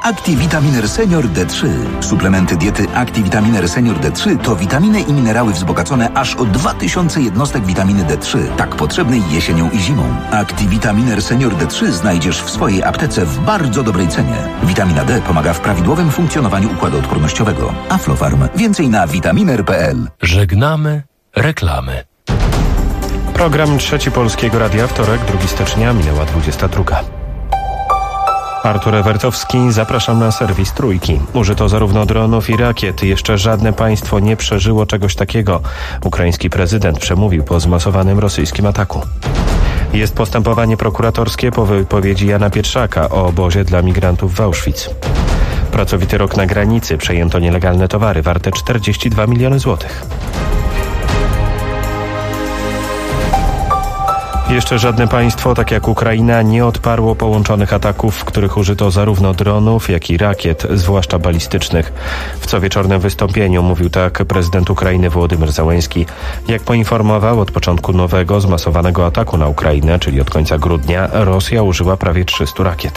Activitaminer Senior D3. Suplementy diety Activitaminer Senior D3 to witaminy i minerały wzbogacone aż o 2000 jednostek witaminy D3, tak potrzebnej jesienią i zimą. Activitaminer Senior D3 znajdziesz w swojej aptece w bardzo dobrej cenie. Witamina D pomaga w prawidłowym funkcjonowaniu układu odpornościowego. Aflofarm. Więcej na vitaminer.pl. Żegnamy reklamy. Program Trzeci Polskiego Radia, wtorek, 2 stycznia, minęła 22. Artur Ewertowski, zapraszam na serwis Trójki. Użyto zarówno dronów i rakiet. Jeszcze żadne państwo nie przeżyło czegoś takiego. Ukraiński prezydent przemówił po zmasowanym rosyjskim ataku. Jest postępowanie prokuratorskie po wypowiedzi Jana Pietrzaka o obozie dla migrantów w Auschwitz. Pracowity rok na granicy. Przejęto nielegalne towary warte 42 miliony złotych. Jeszcze żadne państwo, tak jak Ukraina, nie odparło połączonych ataków, w których użyto zarówno dronów, jak i rakiet, zwłaszcza balistycznych. W cowieczornym wystąpieniu mówił tak prezydent Ukrainy Wołodymyr Zełenski. Jak poinformował, od początku nowego, zmasowanego ataku na Ukrainę, czyli od końca grudnia, Rosja użyła prawie 300 rakiet.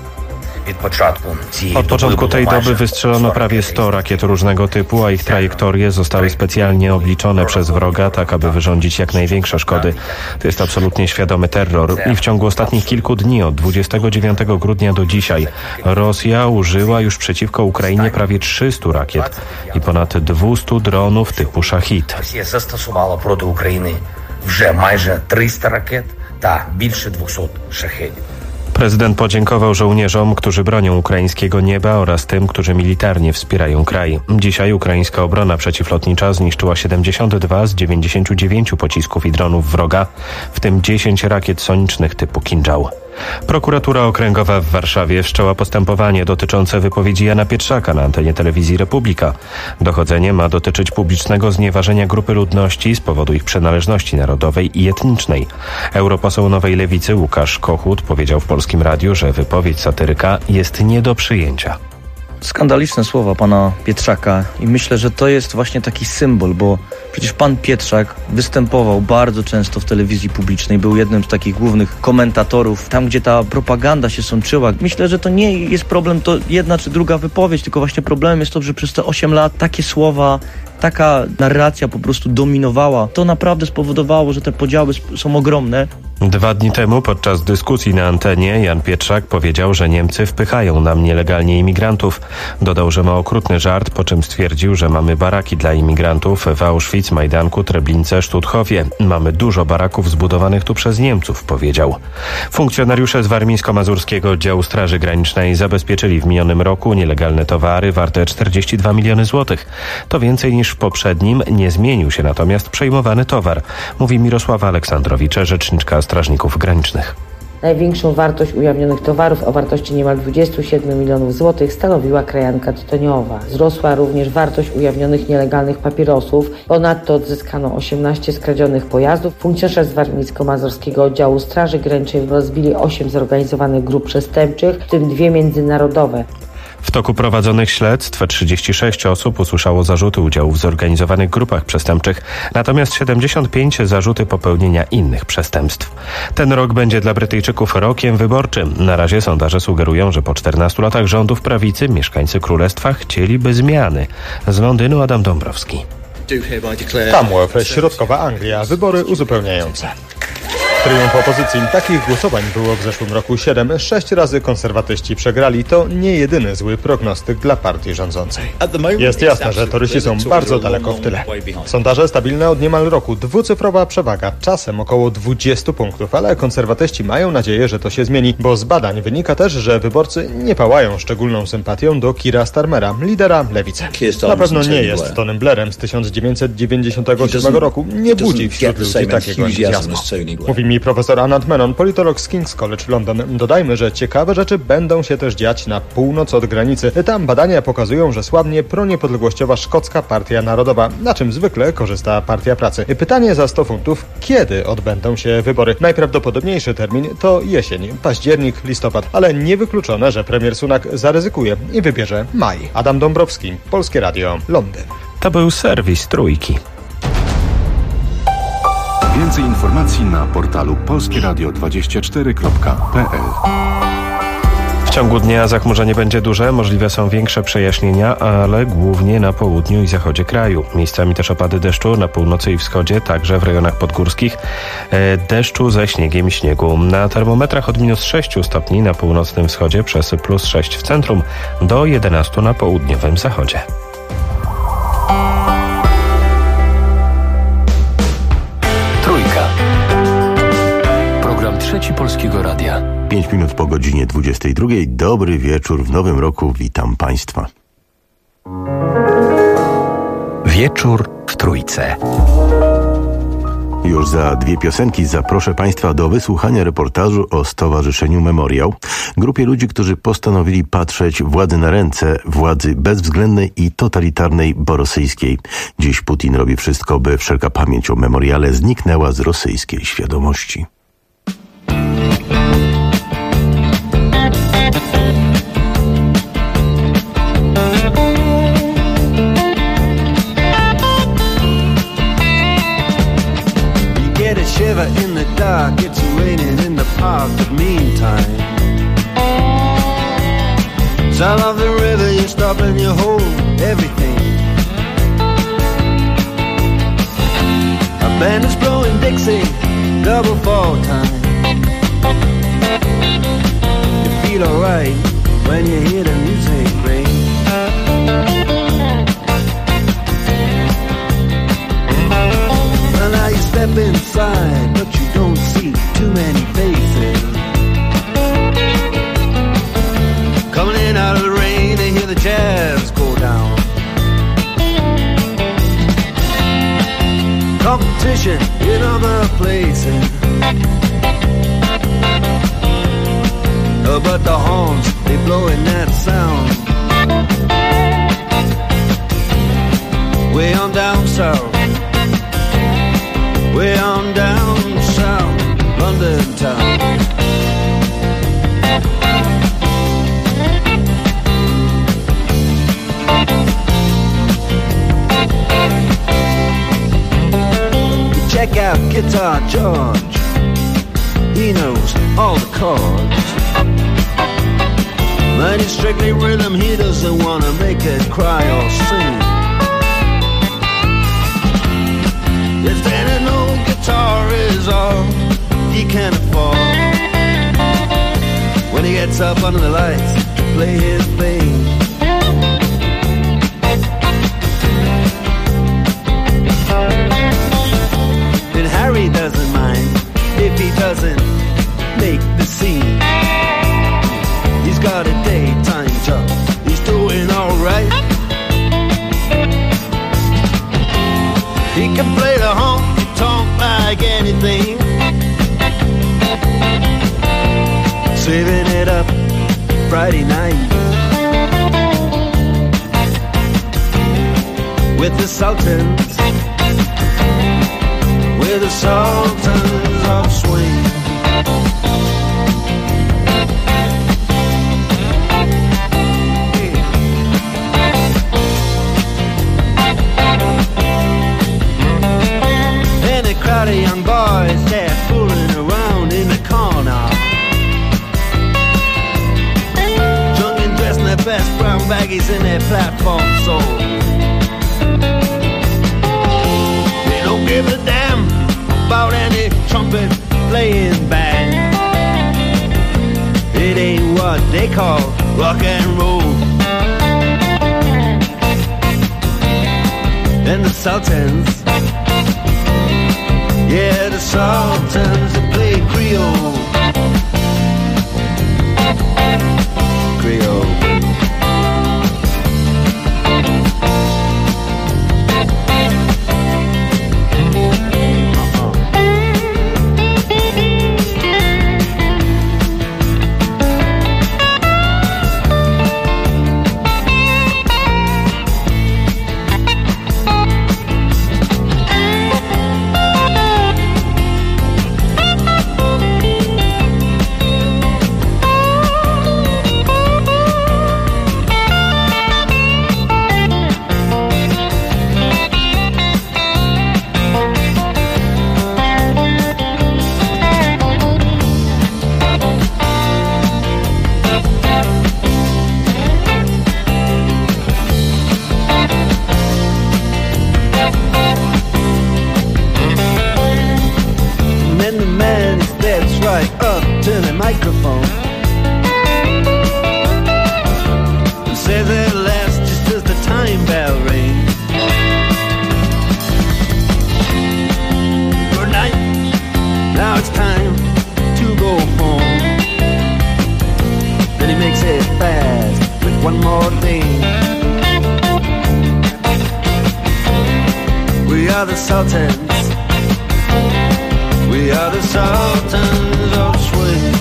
Od początku tej doby wystrzelono prawie 100 rakiet różnego typu, a ich trajektorie zostały specjalnie obliczone przez wroga, tak aby wyrządzić jak największe szkody. To jest absolutnie świadomy terror. I w ciągu ostatnich kilku dni, od 29 grudnia do dzisiaj, Rosja użyła już przeciwko Ukrainie prawie 300 rakiet i ponad 200 dronów typu Szahid. Rosja zastosowała проти України вже майже 300 rakiet та більше 200 шахедів. Prezydent podziękował żołnierzom, którzy bronią ukraińskiego nieba oraz tym, którzy militarnie wspierają kraj. Dzisiaj ukraińska obrona przeciwlotnicza zniszczyła 72 z 99 pocisków i dronów wroga, w tym 10 rakiet sonicznych typu Kinżał. Prokuratura Okręgowa w Warszawie wszczęła postępowanie dotyczące wypowiedzi Jana Pietrzaka na antenie telewizji Republika. Dochodzenie ma dotyczyć publicznego znieważenia grupy ludności z powodu ich przynależności narodowej i etnicznej. Europoseł Nowej Lewicy Łukasz Kochut powiedział w Polskim Radiu, że wypowiedź satyryka jest nie do przyjęcia. Skandaliczne słowa pana Pietrzaka i myślę, że to jest właśnie taki symbol, bo przecież pan Pietrzak występował bardzo często w telewizji publicznej, był jednym z takich głównych komentatorów, tam gdzie ta propaganda się sączyła. Myślę, że to nie jest problem to jedna czy druga wypowiedź, tylko właśnie problemem jest to, że przez te 8 lat takie słowa, taka narracja po prostu dominowała. To naprawdę spowodowało, że te podziały są ogromne. 2 dni temu podczas dyskusji na antenie Jan Pietrzak powiedział, że Niemcy wpychają nam nielegalnie imigrantów. Dodał, że ma okrutny żart, po czym stwierdził, że mamy baraki dla imigrantów w Auschwitz, Majdanku, Treblince, Stutthoфie. Mamy dużo baraków zbudowanych tu przez Niemców, powiedział. Funkcjonariusze z warmińsko-mazurskiego oddziału Straży Granicznej zabezpieczyli w minionym roku nielegalne towary warte 42 miliony złotych. To więcej niż w poprzednim, nie zmienił się natomiast przejmowany towar, mówi Mirosława Aleksandrowicz, rzeczniczka Strażników Granicznych. Największą wartość ujawnionych towarów o wartości niemal 27 milionów złotych stanowiła krajanka tytoniowa. Wzrosła również wartość ujawnionych nielegalnych papierosów. Ponadto odzyskano 18 skradzionych pojazdów. Funkcjonariusze z warmińsko-mazurskiego oddziału Straży Granicznej rozbili 8 zorganizowanych grup przestępczych, w tym 2 międzynarodowe. W toku prowadzonych śledztw 36 osób usłyszało zarzuty udziału w zorganizowanych grupach przestępczych, natomiast 75 zarzuty popełnienia innych przestępstw. Ten rok będzie dla Brytyjczyków rokiem wyborczym. Na razie sondaże sugerują, że po 14 latach rządów prawicy mieszkańcy Królestwa chcieliby zmiany. Z Londynu Adam Dąbrowski. Tamworth, środkowa Anglia, wybory uzupełniające. Triumf opozycji. Takich głosowań było w zeszłym roku 7. 6 razy konserwatyści przegrali. To nie jedyny zły prognostyk dla partii rządzącej. Jest jasne, że torysi są bardzo daleko w tyle. Sondaże stabilne od niemal roku. Dwucyfrowa przewaga. Czasem około 20 punktów, ale konserwatyści mają nadzieję, że to się zmieni, bo z badań wynika też, że wyborcy nie pałają szczególną sympatią do Keira Starmera, lidera lewicy. Na pewno nie jest Tonym Blairem z 1997 roku. Nie budzi wśród ludzi takiego entuzjazmu. Mówi mi profesor Anand Menon, politolog z King's College London. Dodajmy, że ciekawe rzeczy będą się też dziać na północ od granicy. Tam badania pokazują, że słabnie proniepodległościowa Szkocka Partia Narodowa, na czym zwykle korzysta Partia Pracy. Pytanie za 100 funtów, kiedy odbędą się wybory? Najprawdopodobniejszy termin to jesień, październik, listopad, ale niewykluczone, że premier Sunak zaryzykuje i wybierze maj. Adam Dąbrowski, Polskie Radio, Londyn. To był serwis Trójki. Więcej informacji na portalu polskieradio24.pl. W ciągu dnia zachmurzenie będzie duże, możliwe są większe przejaśnienia, ale głównie na południu i zachodzie kraju. Miejscami też opady deszczu na północy i wschodzie, także w rejonach podgórskich. Deszczu ze śniegiem i śniegu. Na termometrach od -6 stopni na północnym wschodzie przez +6 w centrum do 11 na południowym zachodzie. Trójka. Program Trzeci Polskiego Radia. 5 minut po godzinie 22. Dobry wieczór w nowym roku. Witam Państwa. Wieczór w Trójce. Już za 2 piosenki zaproszę Państwa do wysłuchania reportażu o Stowarzyszeniu Memoriał. Grupie ludzi, którzy postanowili patrzeć władzy na ręce, władzy bezwzględnej i totalitarnej borosyjskiej. Dziś Putin robi wszystko, by wszelka pamięć o memoriale zniknęła z rosyjskiej świadomości. Shiver in the dark, it's raining in the park, but meantime south of the river you stop and you hold everything. A band is blowing Dixie, double fall time. You feel alright when you hear the music ring. Now you step inside, but you don't see too many faces. Coming in out of the rain to hear the jazz go down. Competition in other places. Oh, but the horns, they blowing that sound. Way on down south. Way on down south, London town. Check out Guitar George. He knows all the chords. But it's strictly rhythm, he doesn't wanna make it cry or sing. Yes, then an old guitar is all he can afford. When he gets up under the lights to play his thing. And Harry doesn't mind if he doesn't make the scene. He's got a daytime job, he's doing alright. He can play the honky-tonk like anything, saving it up Friday night with the Sultans, with the Sultans of Swing. Crowd of young boys, they're fooling around in the corner, drunk and dressed in their best brown baggies in their platform soul. They don't give a damn about any trumpet playing band. It ain't what they call rock and roll. And the Sultans, yeah, the Sultans that play Creole. Creole. one more thing. We are the Sultans. We are the Sultans of Swing.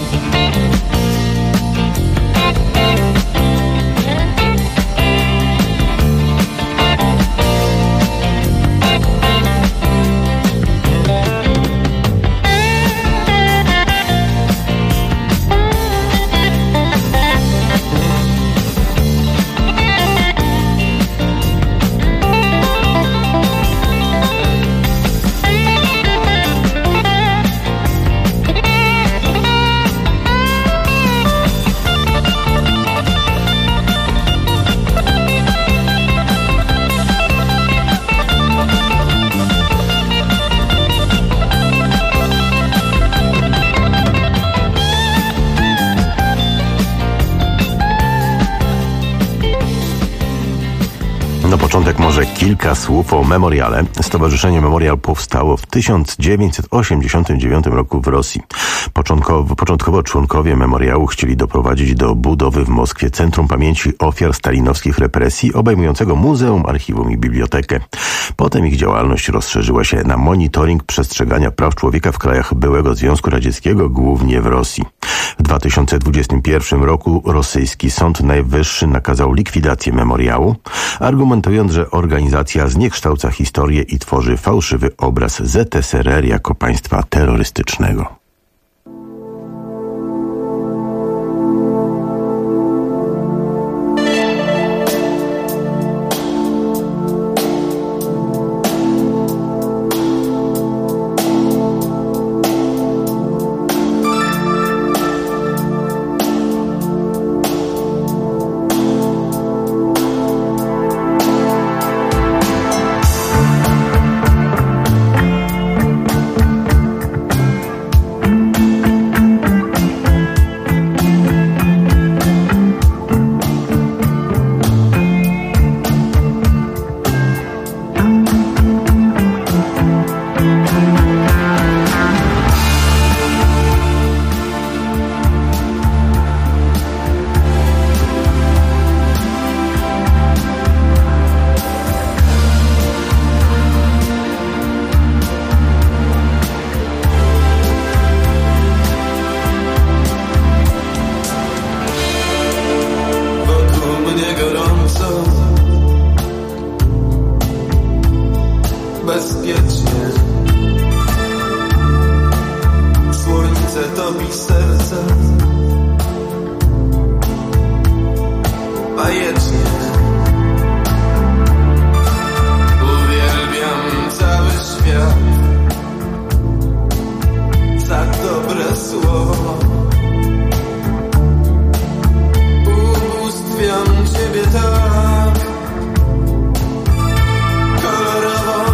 Na początek może kilka słów o Memoriale. Stowarzyszenie Memorial powstało w 1989 roku w Rosji. Początkowo członkowie Memoriału chcieli doprowadzić do budowy w Moskwie Centrum Pamięci Ofiar Stalinowskich Represji, obejmującego muzeum, archiwum i bibliotekę. Potem ich działalność rozszerzyła się na monitoring przestrzegania praw człowieka w krajach byłego Związku Radzieckiego, głównie w Rosji. W 2021 roku rosyjski Sąd Najwyższy nakazał likwidację Memoriału, argumentując, że organizacja zniekształca historię i tworzy fałszywy obraz ZSRR jako państwa terrorystycznego. Bezpiecznie słońce topi serce, bajecznie uwielbiam cały świat za dobre słowo. Ubóstwiam ciebie tak kolorowo.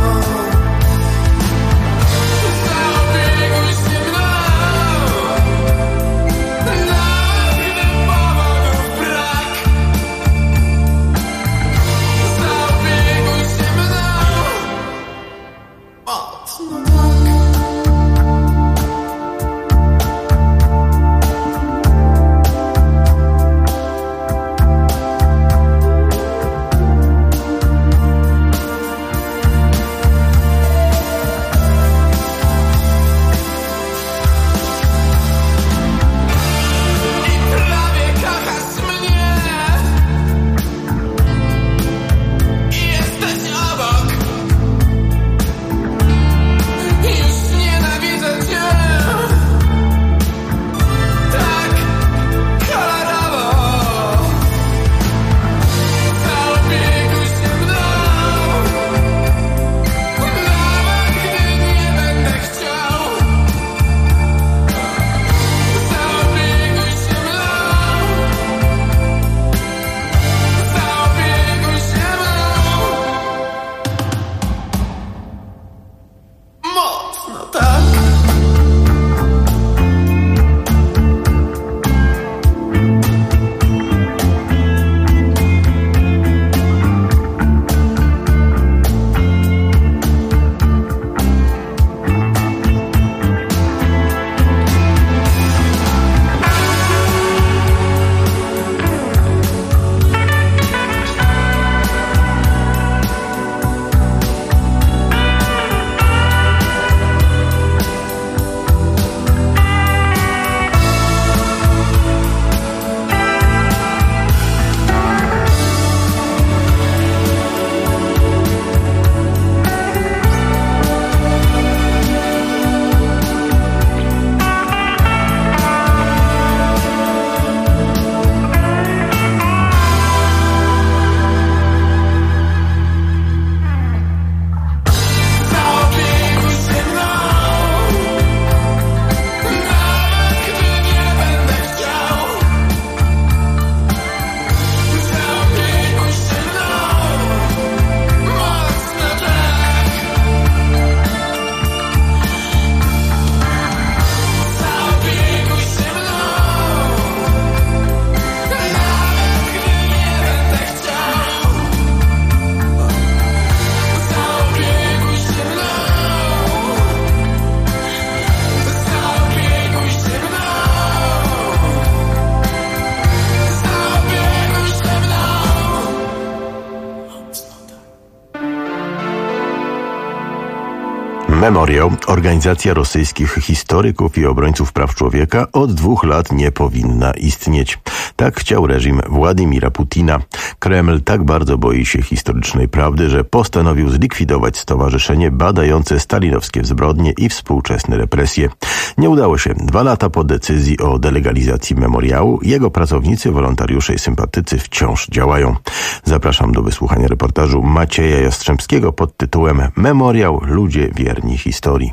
Memoriał, organizacja rosyjskich historyków i obrońców praw człowieka, od 2 lat nie powinna istnieć. Tak chciał reżim Władimira Putina. Kreml tak bardzo boi się historycznej prawdy, że postanowił zlikwidować stowarzyszenie badające stalinowskie zbrodnie i współczesne represje. Nie udało się. 2 lata po decyzji o delegalizacji memoriału jego pracownicy, wolontariusze i sympatycy wciąż działają. Zapraszam do wysłuchania reportażu Macieja Jastrzębskiego pod tytułem Memoriał – Ludzie wierni historii.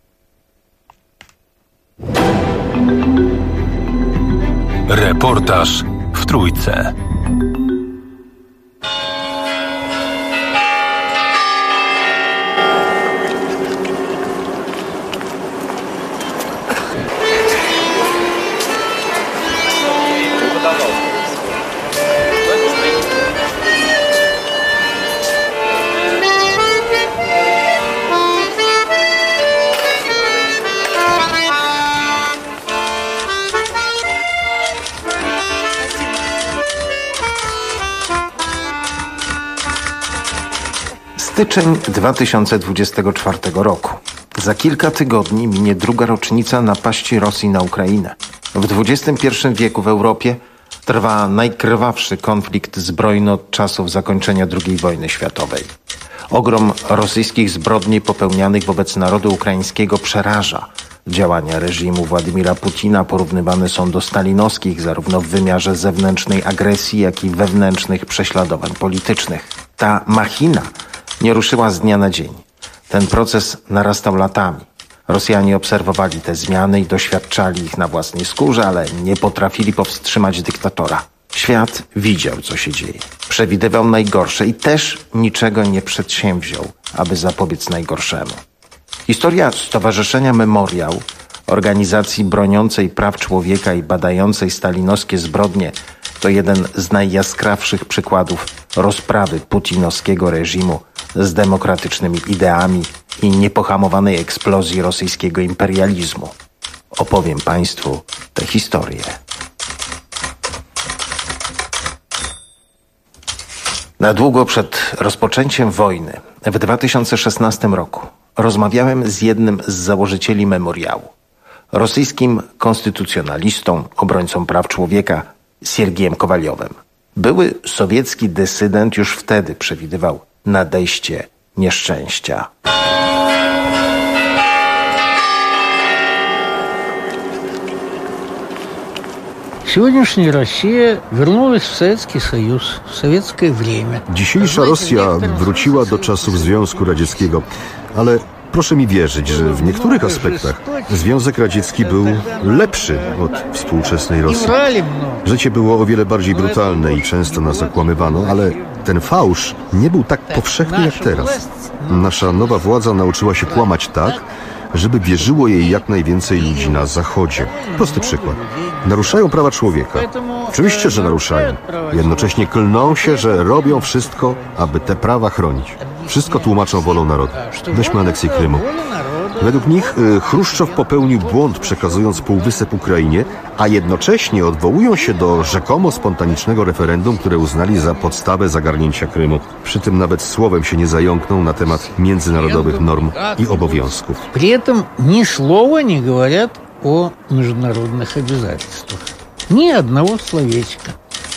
Reportaż w Trójce. Styczeń 2024 roku. Za kilka tygodni minie 2. rocznica napaści Rosji na Ukrainę. W XXI wieku w Europie trwa najkrwawszy konflikt zbrojny od czasów zakończenia II wojny światowej. Ogrom rosyjskich zbrodni popełnianych wobec narodu ukraińskiego przeraża. Działania reżimu Władimira Putina porównywane są do stalinowskich zarówno w wymiarze zewnętrznej agresji, jak i wewnętrznych prześladowań politycznych. Ta machina nie ruszyła z dnia na dzień. Ten proces narastał latami. Rosjanie obserwowali te zmiany i doświadczali ich na własnej skórze, ale nie potrafili powstrzymać dyktatora. Świat widział, co się dzieje. Przewidywał najgorsze i też niczego nie przedsięwziął, aby zapobiec najgorszemu. Historia Stowarzyszenia Memoriał, organizacji broniącej praw człowieka i badającej stalinowskie zbrodnie, to jeden z najjaskrawszych przykładów rozprawy putinowskiego reżimu z demokratycznymi ideami i niepohamowanej eksplozji rosyjskiego imperializmu. Opowiem Państwu tę historię. Na długo przed rozpoczęciem wojny, w 2016 roku, rozmawiałem z jednym z założycieli memoriału, rosyjskim konstytucjonalistą, obrońcą praw człowieka Siergiejem Kowaliowem. Były sowiecki dysydent już wtedy przewidywał nadejście nieszczęścia. Сегодняшняя Россия вернулась в Советский Союз, в советское время. Dzisiejsza Rosja wróciła do czasów Związku Radzieckiego, ale proszę mi wierzyć, że w niektórych aspektach Związek Radziecki był lepszy od współczesnej Rosji. Życie było o wiele bardziej brutalne i często nas zakłamywano, ale ten fałsz nie był tak powszechny jak teraz. Nasza nowa władza nauczyła się kłamać tak, żeby wierzyło jej jak najwięcej ludzi na Zachodzie. Prosty przykład. Naruszają prawa człowieka. Oczywiście, że naruszają. Jednocześnie klną się, że robią wszystko, aby te prawa chronić. Wszystko tłumaczą wolą narodu. Weźmy aneksję Krymu. Według nich Chruszczow popełnił błąd, przekazując półwysep Ukrainie, a jednocześnie odwołują się do rzekomo spontanicznego referendum, które uznali za podstawę zagarnięcia Krymu. Przy tym nawet słowem się nie zająkną na temat międzynarodowych norm i obowiązków. При этом ни слова не говорят о международных обязательствах. Ни одного словечка.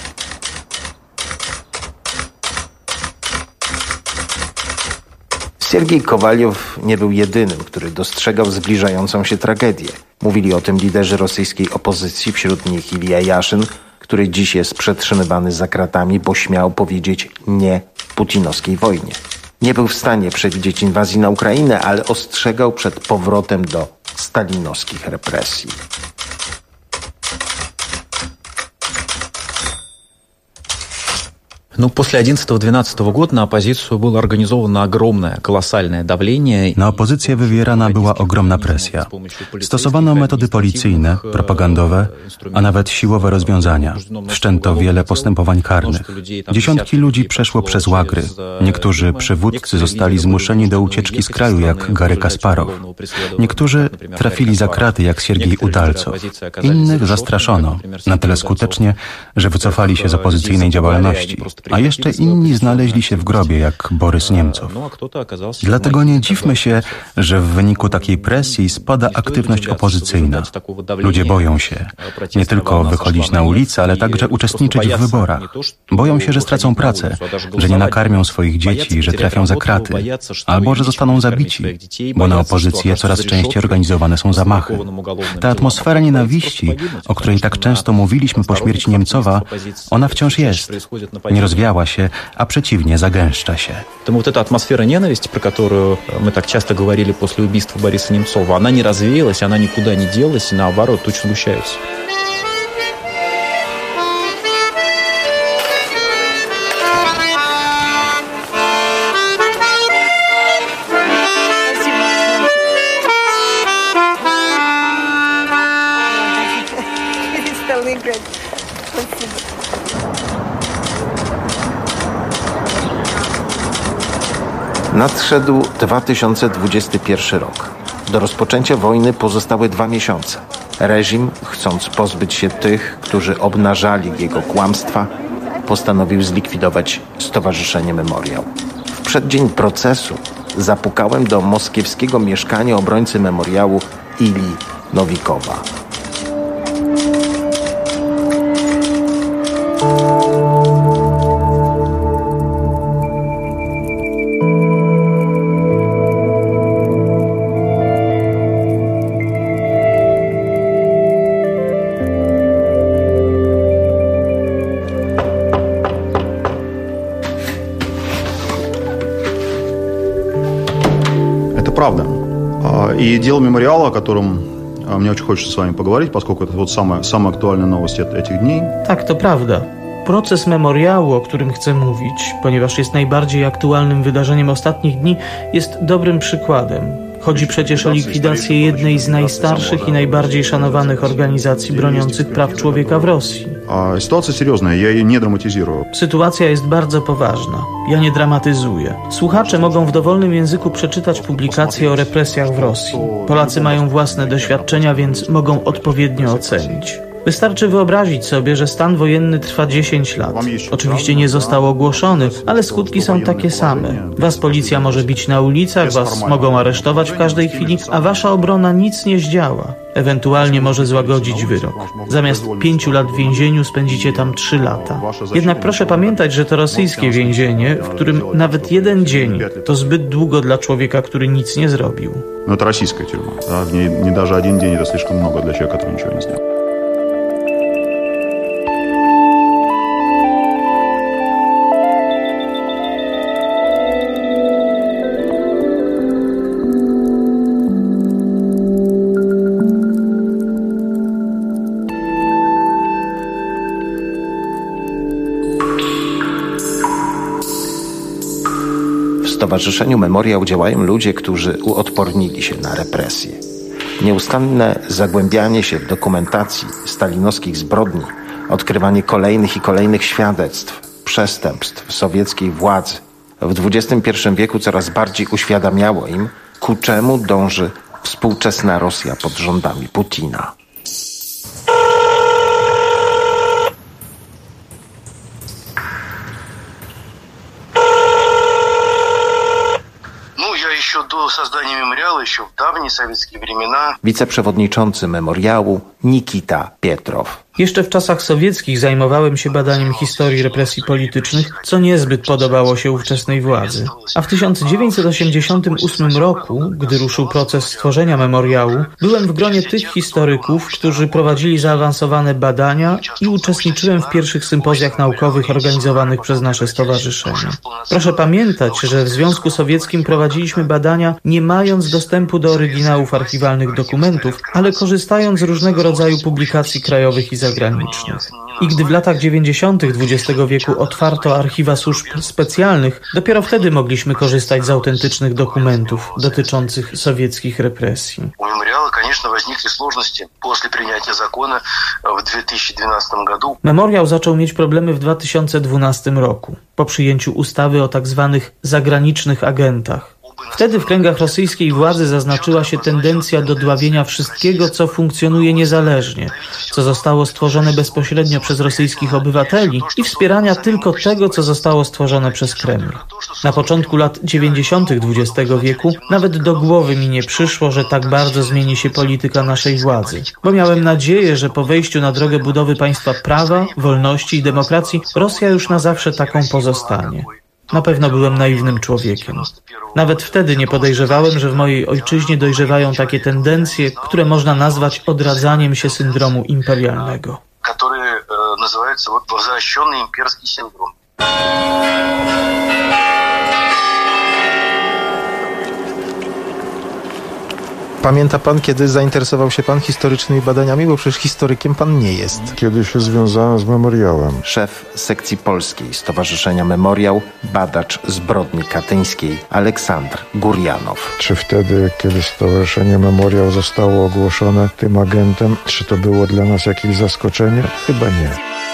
Siergiej Kowaliow nie był jedynym, który dostrzegał zbliżającą się tragedię. Mówili o tym liderzy rosyjskiej opozycji, wśród nich Ilja Jaszyn, który dziś jest przetrzymywany za kratami, bo śmiał powiedzieć nie putinowskiej wojnie. Nie był w stanie przewidzieć inwazji na Ukrainę, ale ostrzegał przed powrotem do stalinowskich represji. После 11-12 года на оппозицию было организовано огромное, колоссальное давление. Na opozycję wywierana była ogromna presja. Stosowano metody policyjne, propagandowe, a nawet siłowe rozwiązania. Wszczęto wiele postępowań karnych. Dziesiątki ludzi przeszło przez łagry. Niektórzy przywódcy zostali zmuszeni do ucieczki z kraju, jak Garry Kasparow. Niektórzy trafili za kraty, jak Siergiej Udalcow. Innych zastraszono, na tyle skutecznie, że wycofali się z opozycyjnej działalności. a jeszcze inni znaleźli się w grobie, jak Borys Niemcow. Dlatego nie dziwmy się, że w wyniku takiej presji spada aktywność opozycyjna. Ludzie boją się nie tylko wychodzić na ulicę, ale także uczestniczyć w wyborach. Boją się, że stracą pracę, że nie nakarmią swoich dzieci, że trafią za kraty, albo że zostaną zabici, bo na opozycję coraz częściej organizowane są zamachy. Ta atmosfera nienawiści, o której tak często mówiliśmy po śmierci Niemcowa, ona wciąż jest. Nie rozwiała się, a przeciwnie, zagęszcza się. Вот эта атмосфера ненависти, про которую мы так часто говорили после убийства Бориса Немцова, она не развеялась, она никуда не делась, и наоборот, очень сгущается. Nadszedł 2021 rok. Do rozpoczęcia wojny pozostały 2 miesiące. Reżim, chcąc pozbyć się tych, którzy obnażali jego kłamstwa, postanowił zlikwidować Stowarzyszenie Memoriał. W przeddzień procesu zapukałem do moskiewskiego mieszkania obrońcy Memoriału Ilji Nowikowa. Правда. И дело мемориала, о котором мне очень хочется с вами поговорить, поскольку это вот самая актуальная новость этих дней. Tak, to prawda. Proces memoriału, o którym chcę mówić, ponieważ jest najbardziej aktualnym wydarzeniem ostatnich dni, jest dobrym przykładem. Chodzi przecież o likwidację jednej z najstarszych i najbardziej szanowanych organizacji broniących praw człowieka w Rosji. Sytuacja серьезная, я ее не драматизирую. Sytuacja jest bardzo poważna. Ja nie dramatyzuję. Słuchacze mogą w dowolnym języku przeczytać publikacje o represjach w Rosji. Polacy mają własne doświadczenia, więc mogą odpowiednio ocenić. Wystarczy wyobrazić sobie, że stan wojenny trwa 10 lat. Oczywiście nie został ogłoszony, ale skutki są takie same. Was policja może bić na ulicach, was mogą aresztować w każdej chwili, a wasza obrona nic nie zdziała. Ewentualnie może złagodzić wyrok. Zamiast 5 lat w więzieniu spędzicie tam 3 lata. Jednak proszę pamiętać, że to rosyjskie więzienie, w którym nawet 1 dzień to zbyt długo dla człowieka, który nic nie zrobił. No to rosyjska тюрьма. W niej nie даже 1 dzień to слишком много dla człowieka, który niczego nie zrobił. W Stowarzyszeniu Memoriał działają ludzie, którzy uodpornili się na represje. Nieustanne zagłębianie się w dokumentacji stalinowskich zbrodni, odkrywanie kolejnych i kolejnych świadectw, przestępstw sowieckiej władzy w XXI wieku coraz bardziej uświadamiało im, ku czemu dąży współczesna Rosja pod rządami Putina. Wiceprzewodniczący Memoriału Nikita Pietrow. Jeszcze w czasach sowieckich zajmowałem się badaniem historii represji politycznych, co niezbyt podobało się ówczesnej władzy. A w 1988 roku, gdy ruszył proces stworzenia memoriału, byłem w gronie tych historyków, którzy prowadzili zaawansowane badania i uczestniczyłem w pierwszych sympozjach naukowych organizowanych przez nasze stowarzyszenie. Proszę pamiętać, że w Związku Sowieckim prowadziliśmy badania nie mając dostępu do oryginałów archiwalnych dokumentów, ale korzystając z różnego rodzaju publikacji krajowych i zagranicznych. I gdy w latach 90. XX wieku otwarto archiwa służb specjalnych, dopiero wtedy mogliśmy korzystać z autentycznych dokumentów dotyczących sowieckich represji. У мемориала, конечно, возникли сложности после принятия закона в 2012 году. Memoriał zaczął mieć problemy w 2012 roku, po przyjęciu ustawy o tak zwanych zagranicznych agentach. Wtedy w kręgach rosyjskiej władzy zaznaczyła się tendencja do dławienia wszystkiego, co funkcjonuje niezależnie, co zostało stworzone bezpośrednio przez rosyjskich obywateli i wspierania tylko tego, co zostało stworzone przez Kreml. Na początku lat 90. XX wieku nawet do głowy mi nie przyszło, że tak bardzo zmieni się polityka naszej władzy, bo miałem nadzieję, że po wejściu na drogę budowy państwa prawa, wolności i demokracji Rosja już na zawsze taką pozostanie. Na pewno byłem naiwnym człowiekiem. Nawet wtedy nie podejrzewałem, że w mojej ojczyźnie dojrzewają takie tendencje, które można nazwać odradzaniem się syndromu imperialnego. Który nazywa się возвращенный имперский синдром. Pamięta pan, kiedy zainteresował się pan historycznymi badaniami? Bo przecież historykiem pan nie jest. Kiedy się związałem z Memoriałem. Szef sekcji polskiej Stowarzyszenia Memoriał, badacz zbrodni katyńskiej Aleksandr Gurjanow. Czy wtedy, kiedy Stowarzyszenie Memoriał zostało ogłoszone tym agentem, czy to było dla nas jakieś zaskoczenie? Chyba nie.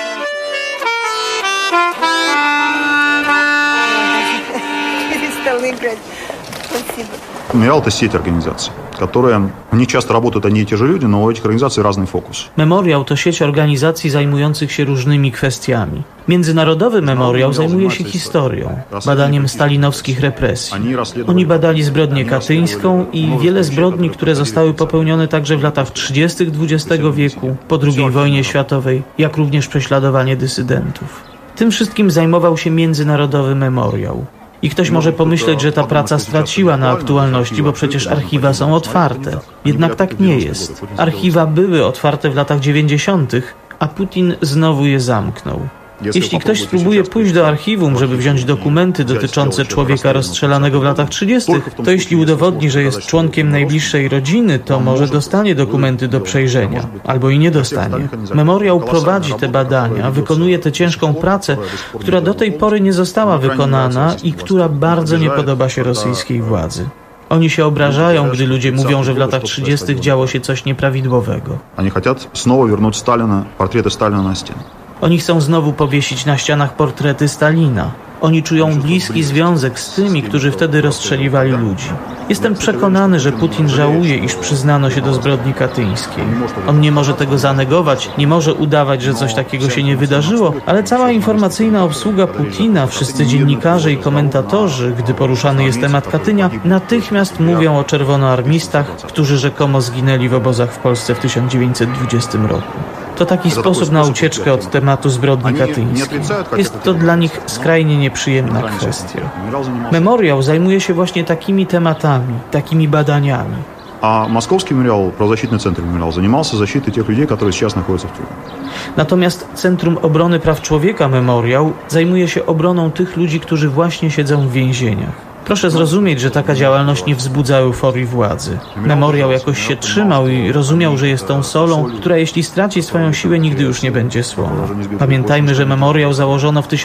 Мемориал — это сеть организаций, которые, у них часто работают одни и те же люди, но у этих организаций разный фокус. Memoriał to sieć organizacji zajmujących się różnymi kwestiami. Międzynarodowy Memoriał zajmuje się historią, badaniem stalinowskich represji. Oni badali zbrodnię katyńską i wiele zbrodni, które zostały popełnione także w latach 30. XX wieku, po II wojnie światowej, jak również prześladowanie dysydentów. Tym wszystkim zajmował się Międzynarodowy Memoriał. I ktoś może pomyśleć, że ta praca straciła na aktualności, bo przecież archiwa są otwarte. Jednak tak nie jest. Archiwa były otwarte w latach 90., a Putin znowu je zamknął. Jeśli ktoś spróbuje pójść do archiwum, żeby wziąć dokumenty dotyczące człowieka rozstrzelanego w latach 30., to jeśli udowodni, że jest członkiem najbliższej rodziny, to może dostanie dokumenty do przejrzenia, albo i nie dostanie. Memoriał prowadzi te badania, wykonuje tę ciężką pracę, która do tej pory nie została wykonana i która bardzo nie podoba się rosyjskiej władzy. Oni się obrażają, gdy ludzie mówią, że w latach 30. działo się coś nieprawidłowego. Oni chcą znowu wrócić Stalina, portrety Stalina na ścianę. Oni chcą znowu powiesić na ścianach portrety Stalina. Oni czują bliski związek z tymi, którzy wtedy rozstrzeliwali ludzi. Jestem przekonany, że Putin żałuje, iż przyznano się do zbrodni katyńskiej. On nie może tego zanegować, nie może udawać, że coś takiego się nie wydarzyło, ale cała informacyjna obsługa Putina, wszyscy dziennikarze i komentatorzy, gdy poruszany jest temat Katynia, natychmiast mówią o czerwonoarmistach, którzy rzekomo zginęli w obozach w Polsce w 1920 roku. To taki sposób na ucieczkę od tematu zbrodni katyńskiej. Jest to dla nich skrajnie nieprzyjemna kwestia. Memoriał zajmuje się właśnie takimi tematami, takimi badaniami. A Mosковский мемориал, правозащитный центр мемориал, занимался защитой тех людей, которые сейчас находятся в тюрьме. Natomiast Centrum Obrony Praw Człowieka Memoriał zajmuje się obroną tych ludzi, którzy właśnie siedzą w więzieniach. Proszę zrozumieć, że taka działalność nie wzbudza euforii władzy. Memoriał jakoś się trzymał i rozumiał, że jest tą solą, która jeśli straci swoją siłę, nigdy już nie będzie słona. Pamiętajmy, że Memoriał założono w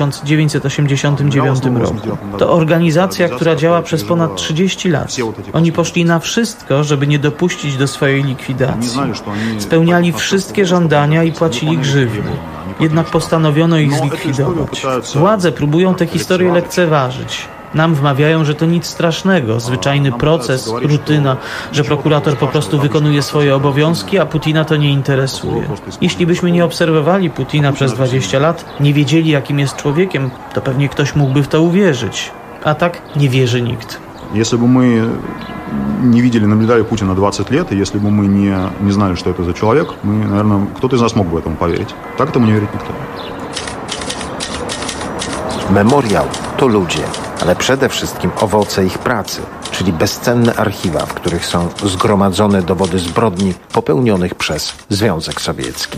1989 roku. To organizacja, która działa przez ponad 30 lat. Oni poszli na wszystko, żeby nie dopuścić do swojej likwidacji. Spełniali wszystkie żądania i płacili grzywny. Jednak postanowiono ich zlikwidować. Władze próbują tę historię lekceważyć. Nam wmawiają, że to nic strasznego, zwyczajny proces, rutyna, że prokurator po prostu wykonuje swoje obowiązki, a Putina to nie interesuje. Jeśli byśmy nie obserwowali Putina przez 20 lat, nie wiedzieli, jakim jest człowiekiem, to pewnie ktoś mógłby w to uwierzyć. A tak nie wierzy nikt. Если бы мы не видели, наблюдали Путина 20 лет, и если бы мы не знали, что это за человек, мы, наверное, кто-то из нас мог бы этому поверить. Так этому не верит никто. Memoriał to ludzie, ale przede wszystkim owoce ich pracy, czyli bezcenne archiwa, w których są zgromadzone dowody zbrodni popełnionych przez Związek Sowiecki.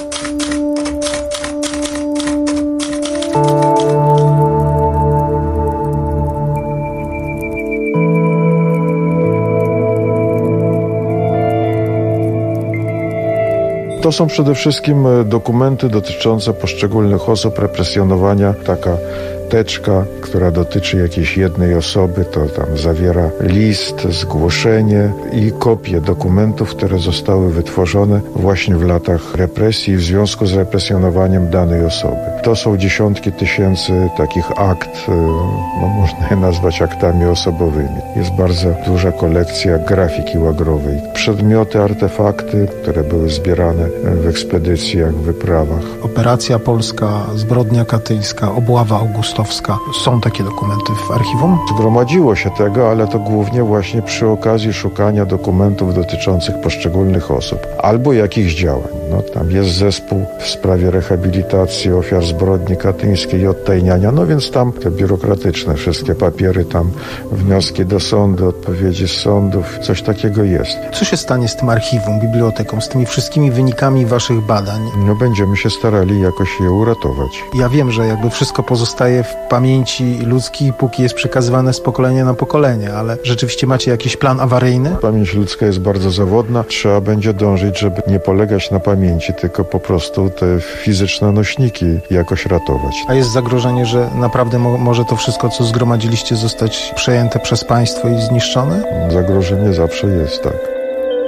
To są przede wszystkim dokumenty dotyczące poszczególnych osób, represjonowania, taka karteczka, która dotyczy jakiejś jednej osoby, to tam zawiera list, zgłoszenie i kopię dokumentów, które zostały wytworzone właśnie w latach represji w związku z represjonowaniem danej osoby. To są dziesiątki tysięcy takich akt, można je nazwać aktami osobowymi. Jest bardzo duża kolekcja grafiki łagrowej. Przedmioty, artefakty, które były zbierane w ekspedycjach, wyprawach. Operacja Polska, zbrodnia katyńska, obława augustowska. Są takie dokumenty w archiwum? Zgromadziło się tego, ale to głównie właśnie przy okazji szukania dokumentów dotyczących poszczególnych osób albo jakichś działań. Tam jest zespół w sprawie rehabilitacji ofiar zbrodni katyńskiej i odtajniania, więc tam te biurokratyczne wszystkie papiery, tam wnioski do sądu, odpowiedzi z sądów, coś takiego jest. Co się stanie z tym archiwum, biblioteką, z tymi wszystkimi wynikami waszych badań? Będziemy się starali jakoś je uratować. Ja wiem, że jakby wszystko pozostaje w pamięci ludzkiej, póki jest przekazywane z pokolenia na pokolenie, ale rzeczywiście macie jakiś plan awaryjny? Pamięć ludzka jest bardzo zawodna. Trzeba będzie dążyć, żeby nie polegać na pamięci, tylko po prostu te fizyczne nośniki jakoś ratować. A jest zagrożenie, że naprawdę może to wszystko, co zgromadziliście, zostać przejęte przez państwo i zniszczone? Zagrożenie zawsze jest, tak.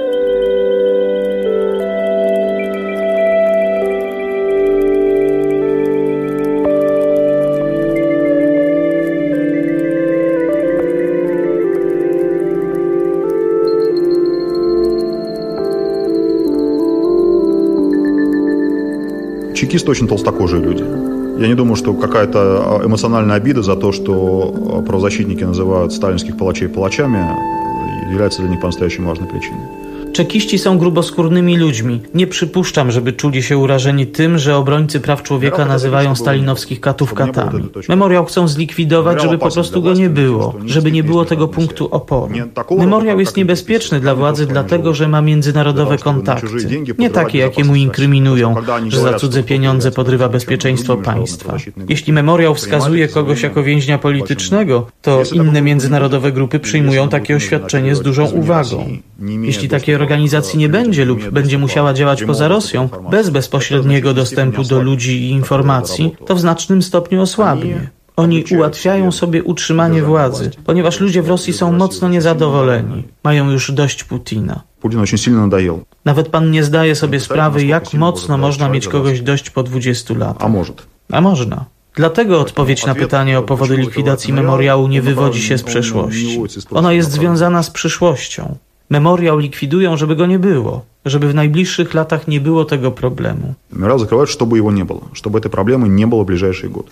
Чекисты очень толстокожие люди. Я не думаю, что какая-то эмоциональная обида за то, что правозащитники называют сталинских палачей палачами, является для них по-настоящему важной причиной. Czekiści są gruboskórnymi ludźmi. Nie przypuszczam, żeby czuli się urażeni tym, że obrońcy praw człowieka nazywają stalinowskich katów katami. Memoriał chcą zlikwidować, żeby po prostu go nie było, żeby nie było tego punktu oporu. Memoriał jest niebezpieczny dla władzy dlatego, że ma międzynarodowe kontakty. Nie takie, jakie mu inkryminują, że za cudze pieniądze podrywa bezpieczeństwo państwa. Jeśli memoriał wskazuje kogoś jako więźnia politycznego, to inne międzynarodowe grupy przyjmują takie oświadczenie z dużą uwagą. Jeśli takiej organizacji nie będzie lub będzie musiała działać poza Rosją, bez bezpośredniego dostępu do ludzi i informacji, to w znacznym stopniu osłabnie. Oni ułatwiają sobie utrzymanie władzy, ponieważ ludzie w Rosji są mocno niezadowoleni. Mają już dość Putina. Nawet pan nie zdaje sobie sprawy, jak mocno można mieć kogoś dość po 20 latach. A można. Dlatego odpowiedź na pytanie o powody likwidacji memoriału nie wywodzi się z przeszłości. Ona jest związana z przyszłością. Memoriał likwidują, żeby go nie było, żeby w najbliższych latach nie było tego problemu. Memoriał zakrywają, żeby jego nie było, żeby tej problemy nie było w najbliższych latach.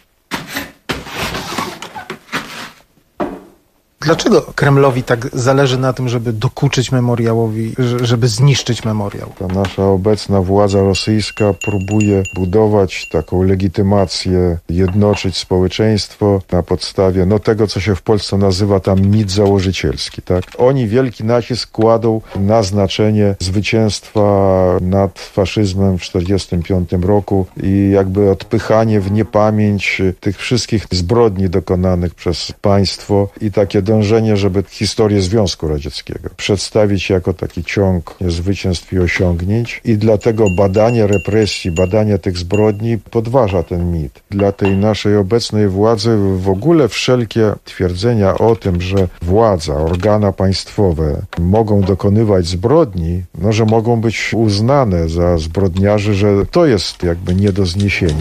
Dlaczego Kremlowi tak zależy na tym, żeby dokuczyć memoriałowi, żeby zniszczyć memoriał? Ta nasza obecna władza rosyjska próbuje budować taką legitymację, jednoczyć społeczeństwo na podstawie tego, co się w Polsce nazywa tam mit założycielski. Tak? Oni wielki nacisk kładą na znaczenie zwycięstwa nad faszyzmem w 1945 roku i jakby odpychanie w niepamięć tych wszystkich zbrodni dokonanych przez państwo i takie dążenie, żeby historię Związku Radzieckiego przedstawić jako taki ciąg zwycięstw i osiągnięć i dlatego badanie represji, badanie tych zbrodni podważa ten mit. Dla tej naszej obecnej władzy w ogóle wszelkie twierdzenia o tym, że władza, organa państwowe mogą dokonywać zbrodni, że mogą być uznane za zbrodniarzy, że to jest jakby nie do zniesienia.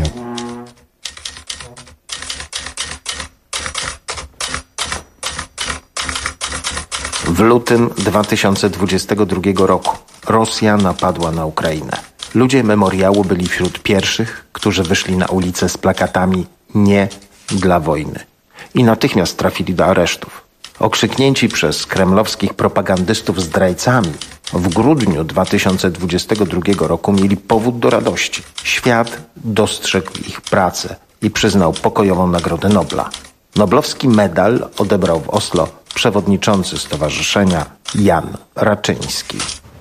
W lutym 2022 roku Rosja napadła na Ukrainę. Ludzie memoriału byli wśród pierwszych, którzy wyszli na ulicę z plakatami „Nie dla wojny” i natychmiast trafili do aresztów. Okrzyknięci przez kremlowskich propagandystów zdrajcami, w grudniu 2022 roku mieli powód do radości. Świat dostrzegł ich pracę i przyznał pokojową Nagrodę Nobla. Noblowski medal odebrał w Oslo przewodniczący stowarzyszenia Jan Raczyński.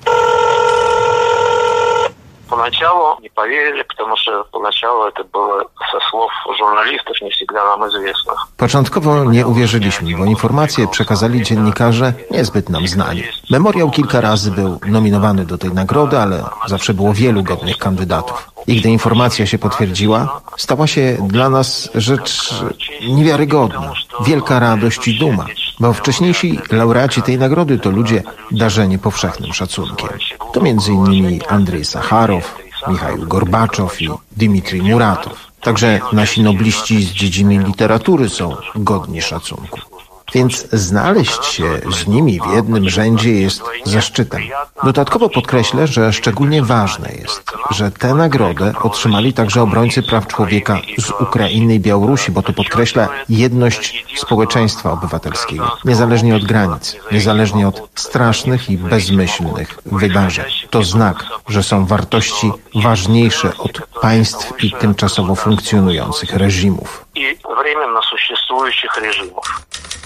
Поначалу не поверили, потому что поначалу это было со слов журналистов, не всегда нам известных. Początkowo nie uwierzyliśmy, bo informacje przekazali dziennikarze niezbyt nam znani. Memoriał kilka razy był nominowany do tej nagrody, ale zawsze było wielu godnych kandydatów. I gdy informacja się potwierdziła, stała się dla nas rzecz niewiarygodna. Wielka radość i duma, bo wcześniejsi laureaci tej nagrody to ludzie darzeni powszechnym szacunkiem. To m.in. Andrzej Sacharow, Michał Gorbaczow i Dmitrij Muratow. Także nasi nobliści z dziedziny literatury są godni szacunku. Więc znaleźć się z nimi w jednym rzędzie jest zaszczytem. Dodatkowo podkreślę, że szczególnie ważne jest, że tę nagrodę otrzymali także obrońcy praw człowieka z Ukrainy i Białorusi, bo to podkreśla jedność społeczeństwa obywatelskiego, niezależnie od granic, niezależnie od strasznych i bezmyślnych wydarzeń. To znak, że są wartości ważniejsze od państw i tymczasowo funkcjonujących reżimów. I временно существующих режимов.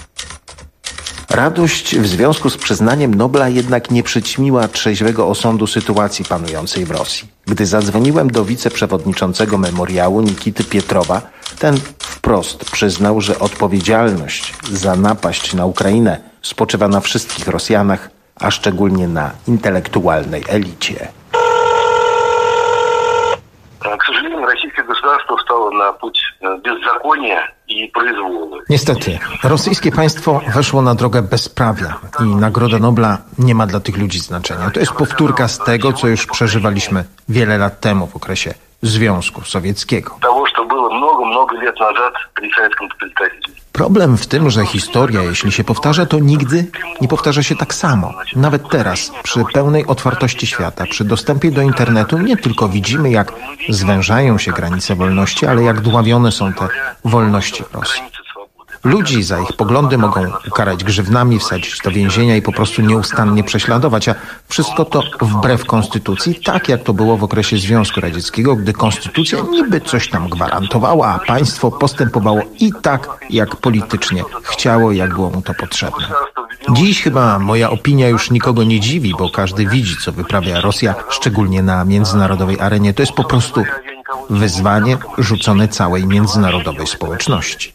Radość w związku z przyznaniem Nobla jednak nie przyćmiła trzeźwego osądu sytuacji panującej w Rosji. Gdy zadzwoniłem do wiceprzewodniczącego memoriału Nikity Pietrowa, ten wprost przyznał, że odpowiedzialność za napaść na Ukrainę spoczywa na wszystkich Rosjanach, a szczególnie na intelektualnej elicie. К сожалению, российское государство встало на путь беззакония и произвола. Niestety, rosyjskie państwo weszło na drogę bezprawia i Nagroda Nobla nie ma dla tych ludzi znaczenia. To jest powtórka z tego, co już przeżywaliśmy wiele lat temu w okresie Związku Sowieckiego. Того, что было много лет назад при советском тоталитаризме. Problem w tym, że historia, jeśli się powtarza, to nigdy nie powtarza się tak samo. Nawet teraz, przy pełnej otwartości świata, przy dostępie do internetu, nie tylko widzimy, jak zwężają się granice wolności, ale jak dławione są te wolności w Rosji. Ludzi za ich poglądy mogą ukarać grzywnami, wsadzić do więzienia i po prostu nieustannie prześladować, a wszystko to wbrew konstytucji, tak jak to było w okresie Związku Radzieckiego, gdy konstytucja niby coś tam gwarantowała, a państwo postępowało i tak, jak politycznie chciało, jak było mu to potrzebne. Dziś chyba moja opinia już nikogo nie dziwi, bo każdy widzi, co wyprawia Rosja, szczególnie na międzynarodowej arenie. To jest po prostu wyzwanie rzucone całej międzynarodowej społeczności.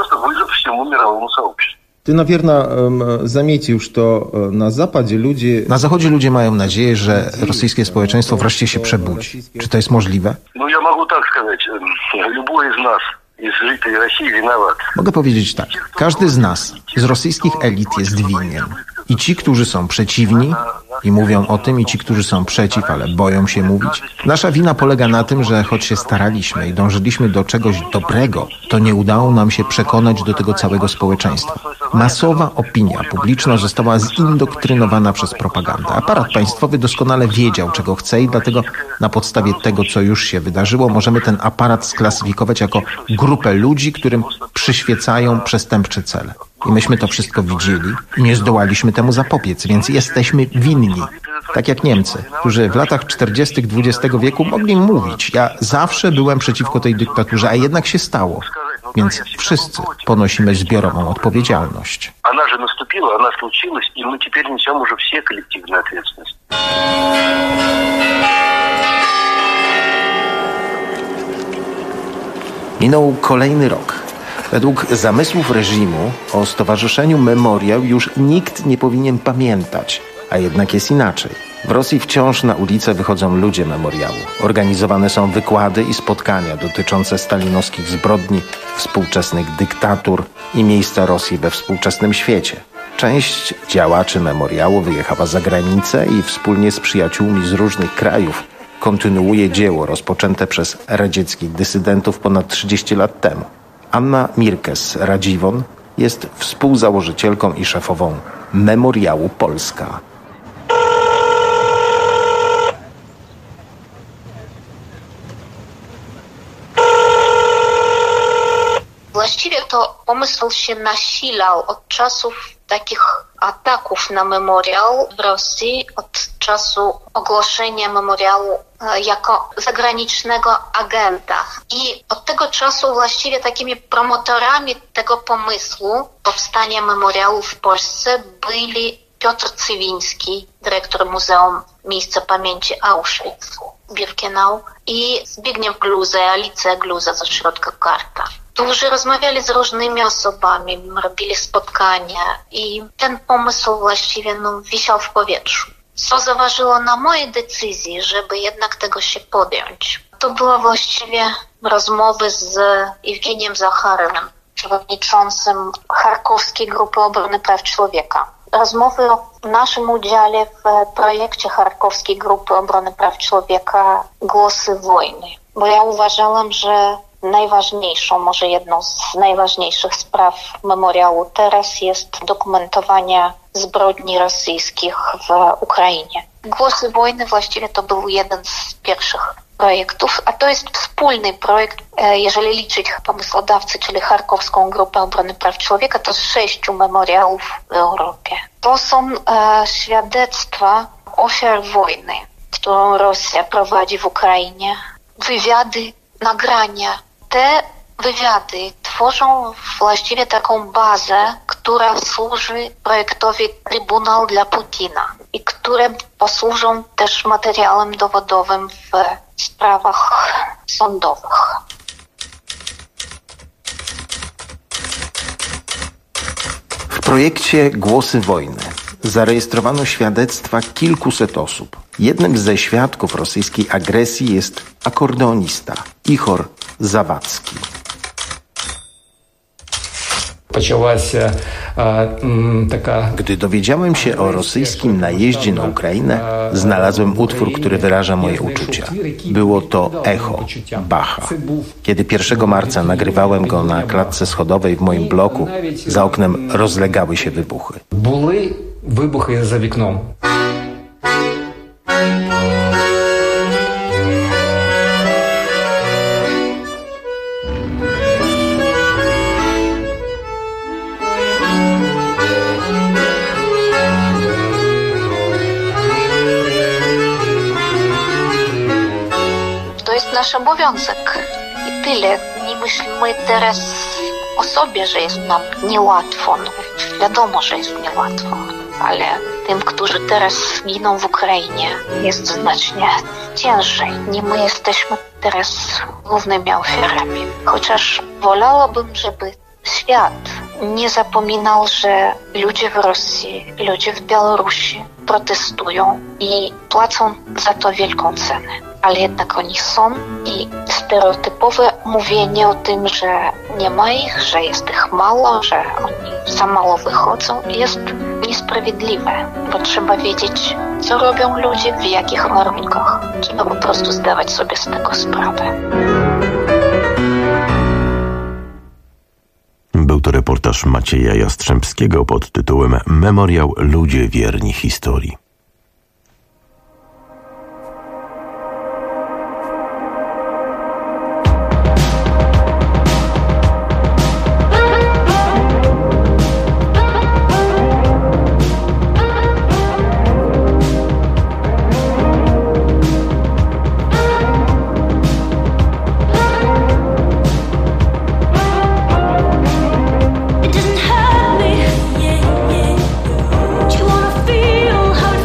Ty, наверное, заметил, что na Zachodzie ludzie... Na Zachodzie ludzie mają nadzieję, że rosyjskie społeczeństwo wreszcie się przebudzi. Czy to jest możliwe? No, ja mogę tak сказать. Любой из нас, из жителей России, виноват. Mogę powiedzieć tak. Każdy z nas, z rosyjskich elit jest winien. I ci, którzy są przeciwni i mówią o tym, i ci, którzy są przeciw, ale boją się mówić. Nasza wina polega na tym, że choć się staraliśmy i dążyliśmy do czegoś dobrego, to nie udało nam się przekonać do tego całego społeczeństwa. Masowa opinia publiczna została zindoktrynowana przez propagandę. Aparat państwowy doskonale wiedział, czego chce i dlatego na podstawie tego, co już się wydarzyło, możemy ten aparat sklasyfikować jako grupę ludzi, którym przyświecają przestępcze cele. I myśmy to wszystko widzieli i nie zdołaliśmy temu zapobiec, więc jesteśmy winni. Tak jak Niemcy, którzy w latach 40. XX wieku mogli mówić: ja zawsze byłem przeciwko tej dyktaturze, a jednak się stało. Więc wszyscy ponosimy zbiorową odpowiedzialność. Она же наступила, она случилась, и мы теперь несем уже все коллективную ответственность. Minął kolejny rok. Według zamysłów reżimu o Stowarzyszeniu Memoriał już nikt nie powinien pamiętać, a jednak jest inaczej. W Rosji wciąż na ulicę wychodzą ludzie memoriału. Organizowane są wykłady i spotkania dotyczące stalinowskich zbrodni, współczesnych dyktatur i miejsca Rosji we współczesnym świecie. Część działaczy memoriału wyjechała za granicę i wspólnie z przyjaciółmi z różnych krajów kontynuuje dzieło rozpoczęte przez radzieckich dysydentów ponad 30 lat temu. Anna Mirkes-Radziwon jest współzałożycielką i szefową Memoriału Polska. Właściwie to pomysł się nasilał od czasów takich ataków na memoriał w Rosji, od czasu ogłoszenia memoriału jako zagranicznego agenta. I od tego czasu właściwie takimi promotorami tego pomysłu powstania memoriału w Polsce byli Piotr Cywiński, dyrektor Muzeum Miejsca Pamięci Auschwitz-Birkenau, i Zbigniew Gluza, Alicja Gluza z ośrodka Karta, którzy rozmawiali z różnymi osobami, robili spotkania i ten pomysł właściwie wisiał w powietrzu. Co zaważyło na mojej decyzji, żeby jednak tego się podjąć, To była właściwie rozmowy z Jewgeniem Zacharowem, przewodniczącym Charkowskiej Grupy Obrony Praw Człowieka. Rozmowy o naszym udziale w projekcie Charkowskiej Grupy Obrony Praw Człowieka Głosy Wojny. Bo ja uważałam, że najważniejszą, może jedną z najważniejszych spraw memoriału teraz jest dokumentowanie zbrodni rosyjskich w Ukrainie. Głosy Wojny właściwie to był jeden z pierwszych projektów, a to jest wspólny projekt, jeżeli liczyć pomysłodawcy, czyli Charkowską Grupę Obrony Praw Człowieka, to 6 memoriałów w Europie. To są świadectwa ofiar wojny, którą Rosja prowadzi w Ukrainie, wywiady, nagrania. Te wywiady tworzą właściwie taką bazę, która służy projektowi Trybunał dla Putina i które posłużą też materiałem dowodowym w sprawach sądowych. W projekcie Głosy Wojny zarejestrowano świadectwa kilkuset osób. Jednym ze świadków rosyjskiej agresji jest akordeonista Ichor Zawadzki. Gdy dowiedziałem się o rosyjskim najeździe na Ukrainę, znalazłem utwór, który wyraża moje uczucia. Było to Echo Bacha. Kiedy 1 marca nagrywałem go na klatce schodowej w moim bloku, za oknem rozlegały się wybuchy. Były wybuchy za oknem. Nasz obowiązek i tyle. Nie myślimy teraz o sobie, że jest nam niełatwo. No, wiadomo, że jest niełatwo, ale tym, którzy teraz giną w Ukrainie, jest znacznie ciężej. Nie my jesteśmy teraz głównymi ofiarami. Chociaż wolałabym, żeby świat nie zapominał, że ludzie w Rosji, ludzie w Białorusi protestują i płacą za to wielką cenę. Ale jednak oni są i stereotypowe mówienie o tym, że nie ma ich, że jest ich mało, że oni za mało wychodzą, jest niesprawiedliwe, bo trzeba wiedzieć, co robią ludzie, w jakich warunkach. Trzeba po prostu zdawać sobie z tego sprawę. Był to reportaż Macieja Jastrzębskiego pod tytułem Memoriał Ludzie wierni historii. It doesn't hurt me, yeah, yeah. Do you wanna feel how it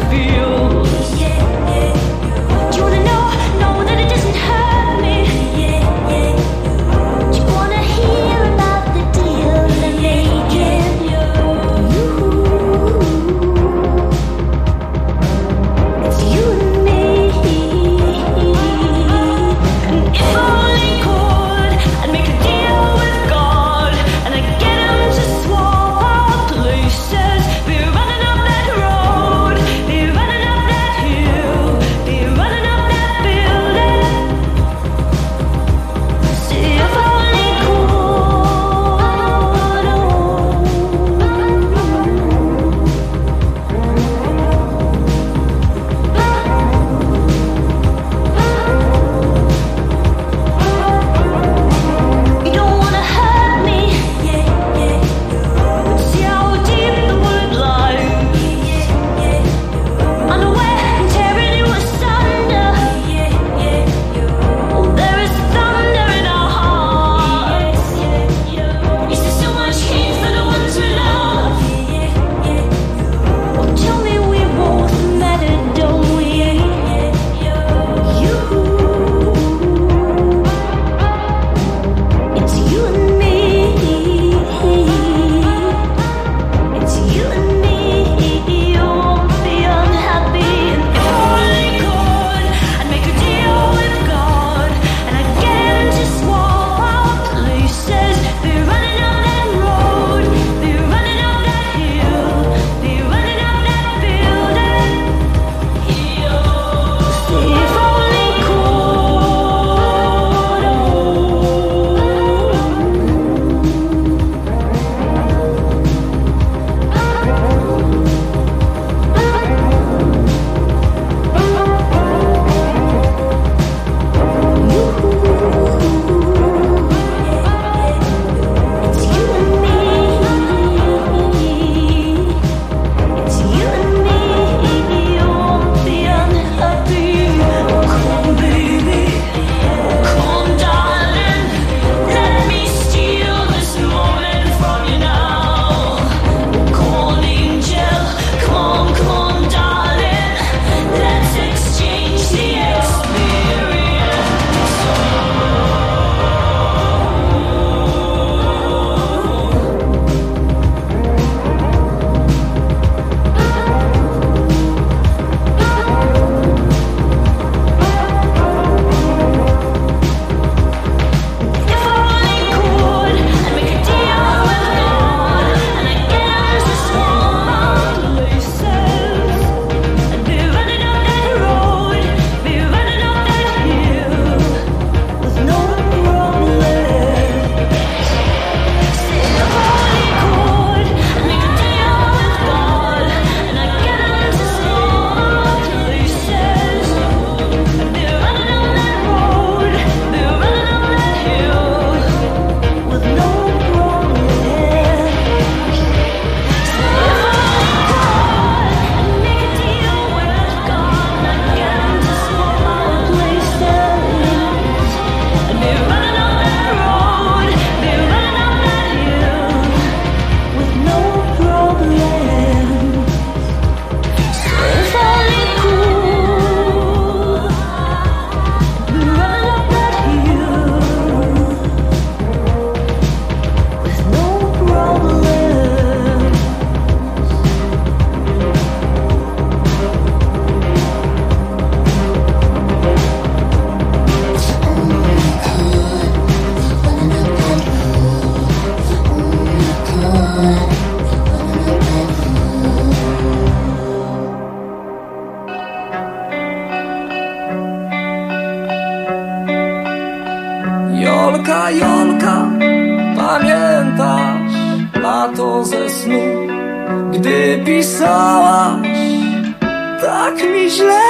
Pamiętasz lato ze snu, gdy pisałaś tak mi źle?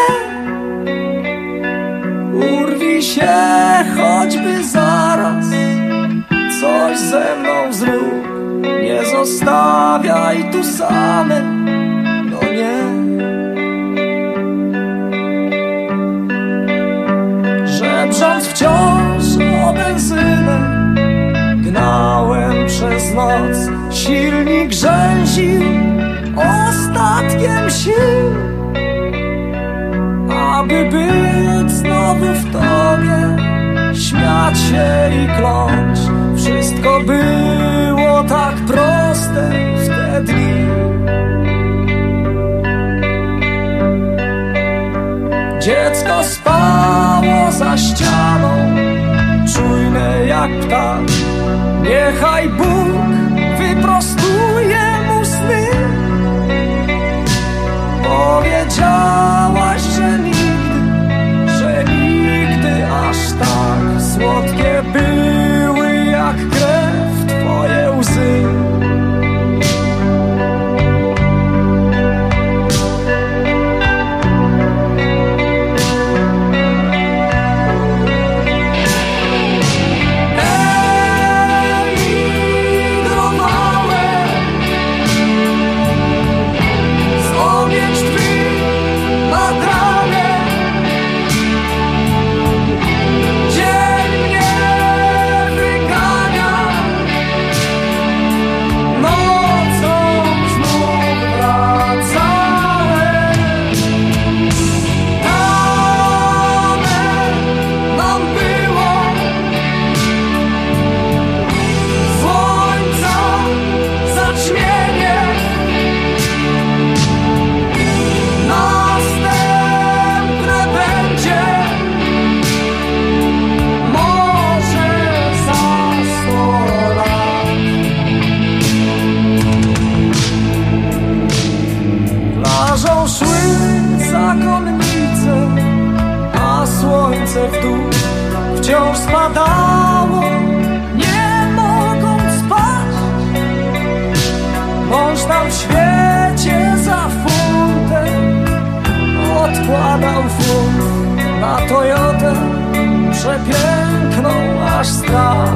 Urwij się choćby zaraz, coś ze mną zrób, nie zostawiaj tu samym, no nie. Żebrząc wciąż o benzynę, gnałem przez noc, silnik rzęził ostatkiem sił. Aby być znowu w tobie, śmiać się i kląć, wszystko było tak proste w te dni. Dziecko spało za ścianą, czujne jak ptak. Niechaj Bóg wyprostuje mu sny. Powiedziałaś, że nigdy aż tak słodkie były jak krew twoje łzy. W dół wciąż spadało, nie mogąc spać. Mąż tam w świecie za funtem odkładał funt na Toyotę przepiękną aż strach.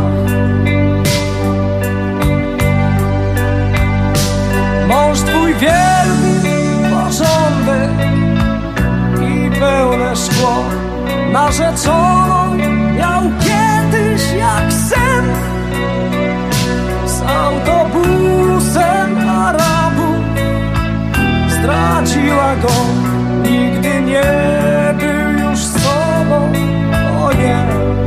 Mąż twój wielbi porządek i pełne szkło. Narzeczoną miał kiedyś jak sen, z autobusem Arabów zdradziła go, nigdy nie był już sobą, o nie.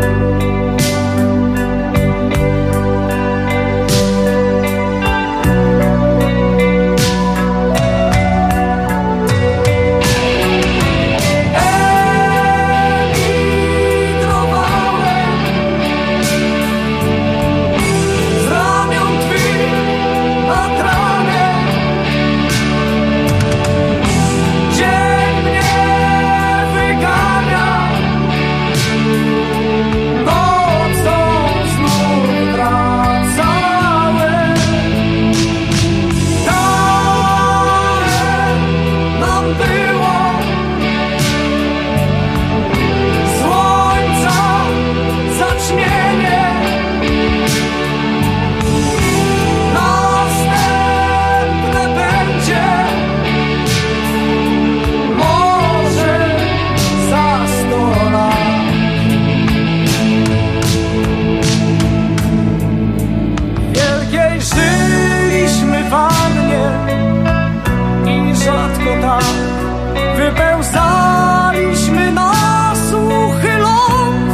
Wypełzaliśmy na suchy ląd.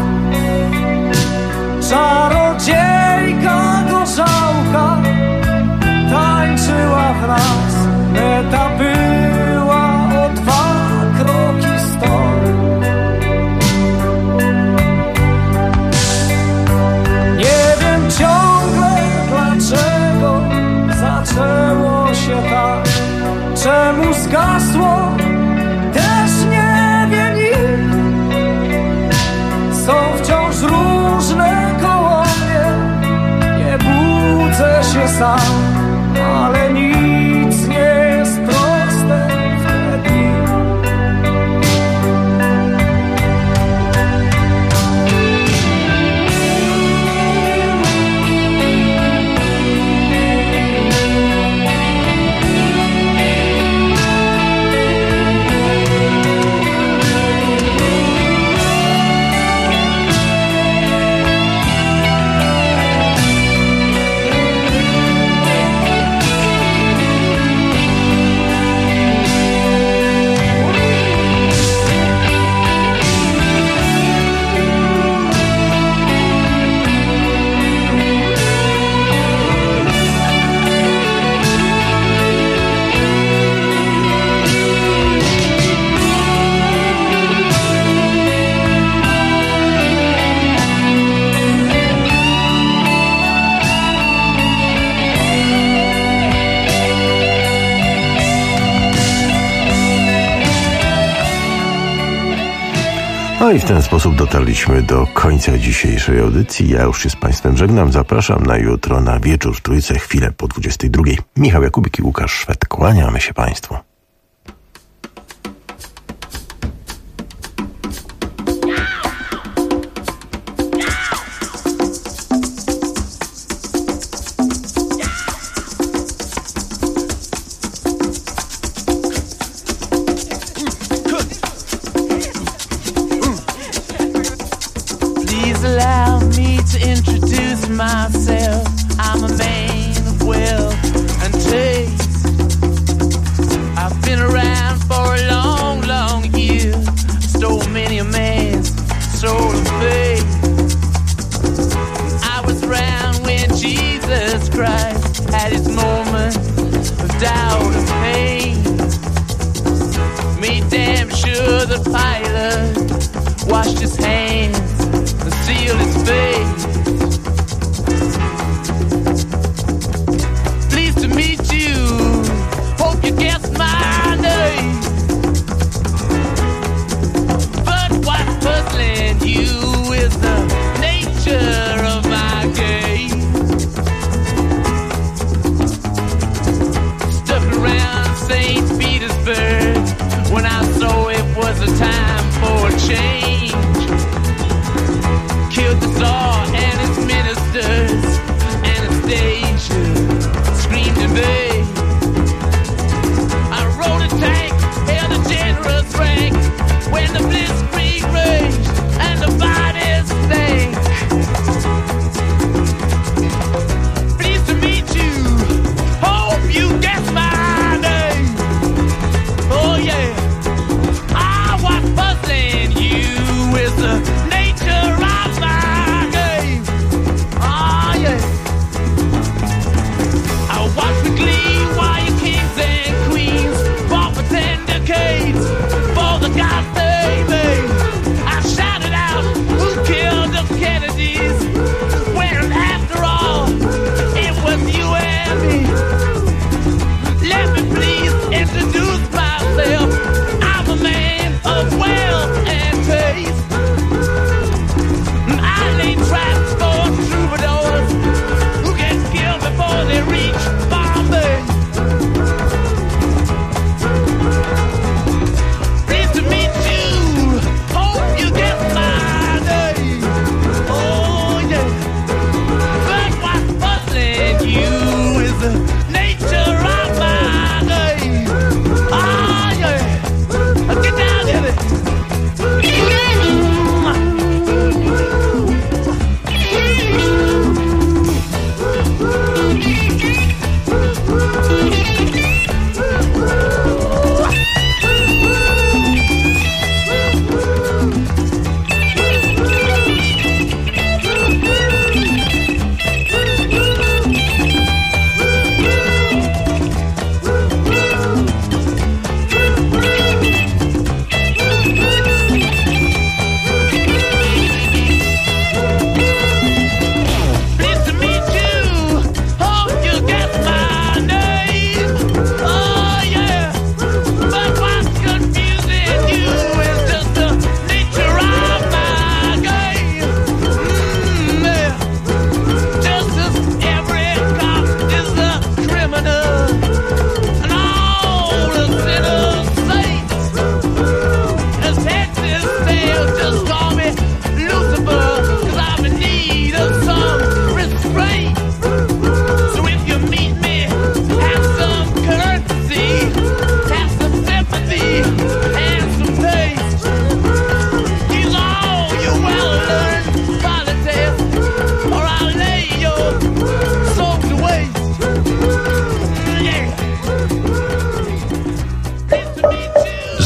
Czarodziejka gorzałka tańczyła w nas. Meta była o 2 kroki stąd. Nie wiem ciągle dlaczego zaczęło się tak, czemu zgasło. Są wciąż różne koło mnie, nie bój sam, ale nic nie jest proste wtedy. No i w ten sposób dotarliśmy do końca dzisiejszej audycji. Ja już się z Państwem żegnam. Zapraszam na jutro na wieczór w Trójce, chwilę po 22. Michał Jakubik i Łukasz Szwed. Kłaniamy się Państwu. myself, I'm a man of wealth and taste. I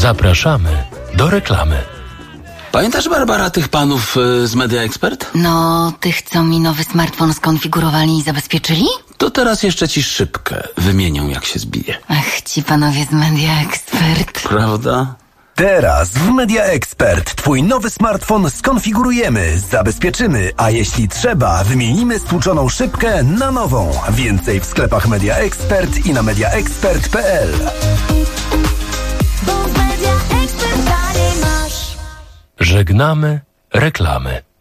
Zapraszamy do reklamy. Pamiętasz, Barbara, tych panów z Media Expert? No, tych, co mi nowy smartfon skonfigurowali i zabezpieczyli? To teraz jeszcze ci szybkę wymienią, jak się zbije. Ach, ci panowie z Media Expert. Prawda? Teraz w Media Expert twój nowy smartfon skonfigurujemy, zabezpieczymy, a jeśli trzeba, wymienimy stłuczoną szybkę na nową. Więcej w sklepach Media Expert i na mediaexpert.pl. Żegnamy reklamy.